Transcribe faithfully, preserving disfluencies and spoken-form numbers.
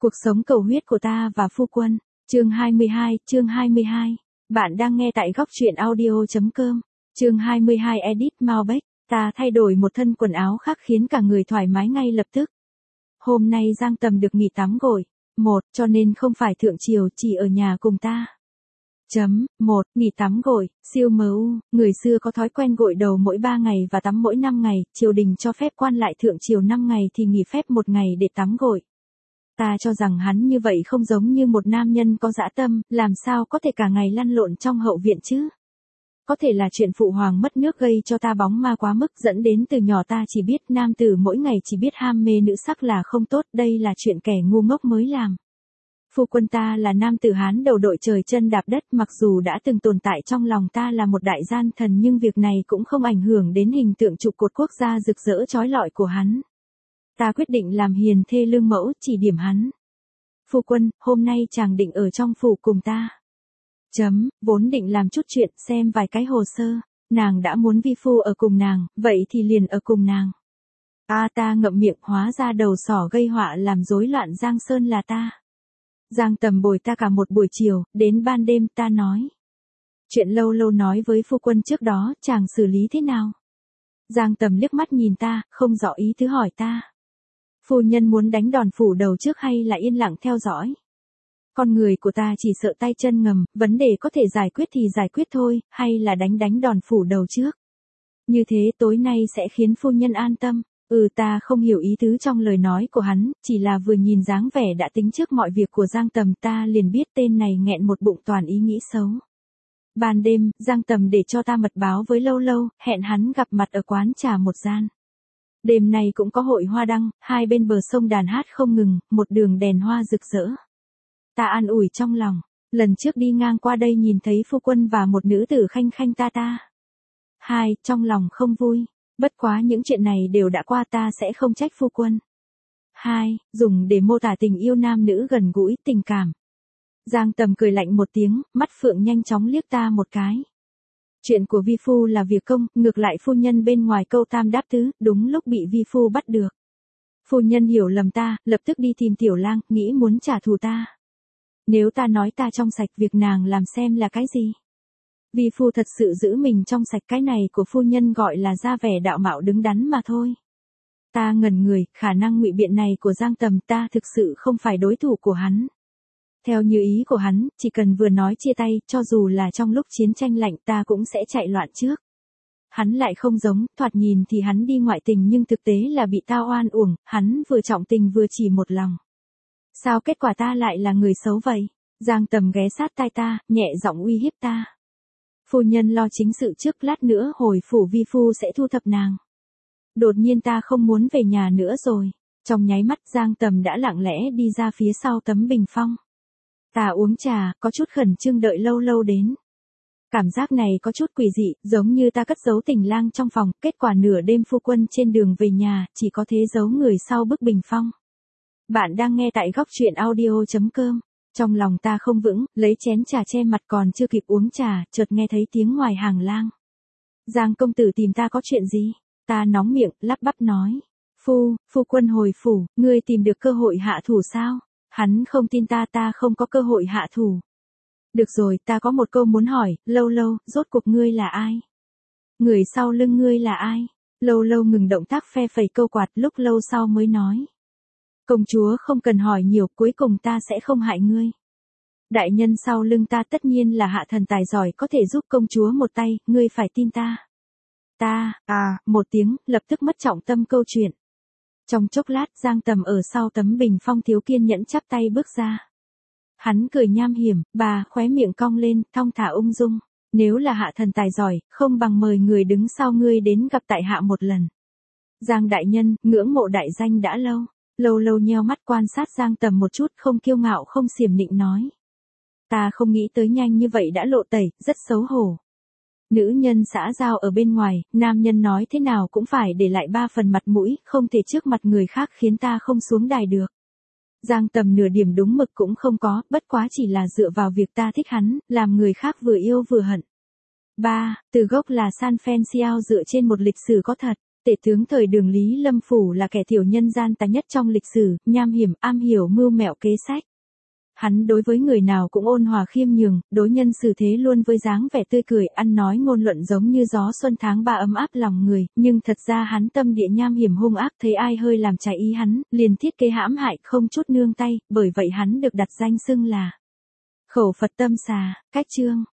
Cuộc sống cầu huyết của ta và phu quân. Chương hai mươi hai, chương hai mươi hai. Bạn đang nghe tại góc truyện audio chấm com. Chương hai mươi hai edit Malbec. Ta thay đổi một thân quần áo khác khiến cả người thoải mái ngay lập tức. Hôm nay Giang Tầm được nghỉ tắm gội. Một, cho nên không phải thượng triều, chỉ ở nhà cùng ta. Chấm, một, nghỉ tắm gội, siêu em u, người xưa có thói quen gội đầu mỗi ba ngày và tắm mỗi năm ngày, triều đình cho phép quan lại thượng triều năm ngày thì nghỉ phép một ngày để tắm gội. Ta cho rằng hắn như vậy không giống như một nam nhân có dã tâm, làm sao có thể cả ngày lăn lộn trong hậu viện chứ? Có thể là chuyện phụ hoàng mất nước gây cho ta bóng ma quá mức, dẫn đến từ nhỏ ta chỉ biết nam tử mỗi ngày chỉ biết ham mê nữ sắc là không tốt, đây là chuyện kẻ ngu ngốc mới làm. Phu quân ta là nam tử Hán đầu đội trời chân đạp đất, mặc dù đã từng tồn tại trong lòng ta là một đại gian thần nhưng việc này cũng không ảnh hưởng đến hình tượng trụ cột quốc gia rực rỡ chói lọi của hắn. Ta quyết định làm hiền thê lương mẫu, chỉ điểm hắn. Phu quân, hôm nay chàng định ở trong phủ cùng ta. Chấm, vốn định làm chút chuyện, xem vài cái hồ sơ. Nàng đã muốn vi phu ở cùng nàng, vậy thì liền ở cùng nàng. A à, ta ngậm miệng, hóa ra đầu sỏ gây họa làm rối loạn Giang Sơn là ta. Giang Tầm bồi ta cả một buổi chiều, đến ban đêm ta nói. Chuyện lâu lâu nói với phu quân trước đó, chàng xử lý thế nào? Giang Tầm liếc mắt nhìn ta, không rõ ý thứ hỏi ta. Phu nhân muốn đánh đòn phủ đầu trước hay là yên lặng theo dõi? Con người của ta chỉ sợ tay chân ngầm, vấn đề có thể giải quyết thì giải quyết thôi, hay là đánh đánh đòn phủ đầu trước? Như thế tối nay sẽ khiến phu nhân an tâm. Ừ, ta không hiểu ý tứ trong lời nói của hắn, chỉ là vừa nhìn dáng vẻ đã tính trước mọi việc của Giang Tầm ta liền biết tên này nghẹn một bụng toàn ý nghĩ xấu. Ban đêm, Giang Tầm để cho ta mật báo với Lâu Lâu, hẹn hắn gặp mặt ở quán trà một gian. Đêm này cũng có hội hoa đăng, hai bên bờ sông đàn hát không ngừng, một đường đèn hoa rực rỡ. Ta an ủi trong lòng, lần trước đi ngang qua đây nhìn thấy phu quân và một nữ tử khanh khanh ta ta. Hai, trong lòng không vui. Bất quá những chuyện này đều đã qua, ta sẽ không trách phu quân. Hai, dùng để mô tả tình yêu nam nữ gần gũi, tình cảm. Giang Tầm cười lạnh một tiếng, mắt phượng nhanh chóng liếc ta một cái. Chuyện của vi phu là việc công, ngược lại phu nhân bên ngoài câu tam đáp tứ, đúng lúc bị vi phu bắt được. Phu nhân hiểu lầm ta, lập tức đi tìm tiểu lang, nghĩ muốn trả thù ta. Nếu ta nói ta trong sạch, việc nàng làm xem là cái gì? Vi phu thật sự giữ mình trong sạch, cái này của phu nhân gọi là ra vẻ đạo mạo đứng đắn mà thôi. Ta ngẩn người, khả năng ngụy biện này của Giang Tầm ta thực sự không phải đối thủ của hắn. Theo như ý của hắn, chỉ cần vừa nói chia tay, cho dù là trong lúc chiến tranh lạnh ta cũng sẽ chạy loạn trước. Hắn lại không giống, thoạt nhìn thì hắn đi ngoại tình nhưng thực tế là bị tao oan uổng, hắn vừa trọng tình vừa chỉ một lòng. Sao kết quả ta lại là người xấu vậy? Giang Tầm ghé sát tai ta, nhẹ giọng uy hiếp ta. Phu nhân lo chính sự trước, lát nữa hồi phủ vi phu sẽ thu thập nàng. Đột nhiên ta không muốn về nhà nữa rồi. Trong nháy mắt Giang Tầm đã lặng lẽ đi ra phía sau tấm bình phong. Ta uống trà, có chút khẩn trương đợi Lâu Lâu đến. Cảm giác này có chút quỷ dị, giống như ta cất giấu tình lang trong phòng, kết quả nửa đêm phu quân trên đường về nhà, chỉ có thế giấu người sau bức bình phong. Bạn đang nghe tại góc truyện audio chấm com. Trong lòng ta không vững, lấy chén trà che mặt còn chưa kịp uống trà, chợt nghe thấy tiếng ngoài hàng lang. Giang công tử tìm ta có chuyện gì? Ta nóng miệng, lắp bắp nói. Phu, phu quân hồi phủ, ngươi tìm được cơ hội hạ thủ sao? Hắn không tin ta, ta không có cơ hội hạ thủ. Được rồi, ta có một câu muốn hỏi, Lâu Lâu, rốt cuộc ngươi là ai? Người sau lưng ngươi là ai? Lâu Lâu ngừng động tác phe phẩy câu quạt, lúc lâu sau mới nói. Công chúa không cần hỏi nhiều, cuối cùng ta sẽ không hại ngươi. Đại nhân sau lưng ta tất nhiên là hạ thần tài giỏi có thể giúp công chúa một tay, ngươi phải tin ta. Ta, à, một tiếng, lập tức mất trọng tâm câu chuyện. Trong chốc lát Giang Tầm ở sau tấm bình phong thiếu kiên nhẫn chắp tay bước ra. Hắn cười nham hiểm, bà khóe miệng cong lên, thong thả ung dung. Nếu là hạ thần tài giỏi, không bằng mời người đứng sau ngươi đến gặp tại hạ một lần. Giang đại nhân, ngưỡng mộ đại danh đã lâu. Lâu Lâu nheo mắt quan sát Giang Tầm một chút, không kiêu ngạo không xiểm nịnh nói. Ta không nghĩ tới nhanh như vậy đã lộ tẩy, rất xấu hổ. Nữ nhân xã giao ở bên ngoài, nam nhân nói thế nào cũng phải để lại ba phần mặt mũi, không thể trước mặt người khác khiến ta không xuống đài được. Giang Tầm nửa điểm đúng mực cũng không có, bất quá chỉ là dựa vào việc ta thích hắn, làm người khác vừa yêu vừa hận. ba. Từ gốc là San Francisco dựa trên một lịch sử có thật. Tể tướng thời Đường Lý Lâm Phủ là kẻ tiểu nhân gian tà nhất trong lịch sử, nham hiểm, am hiểu mưu mẹo kế sách. Hắn đối với người nào cũng ôn hòa khiêm nhường, đối nhân xử thế luôn với dáng vẻ tươi cười, ăn nói ngôn luận giống như gió xuân tháng ba ấm áp lòng người, nhưng thật ra hắn tâm địa nham hiểm hung ác, thấy ai hơi làm trái ý hắn, liền thiết kế hãm hại không chút nương tay, bởi vậy hắn được đặt danh xưng là Khẩu Phật Tâm Xà. Cách chương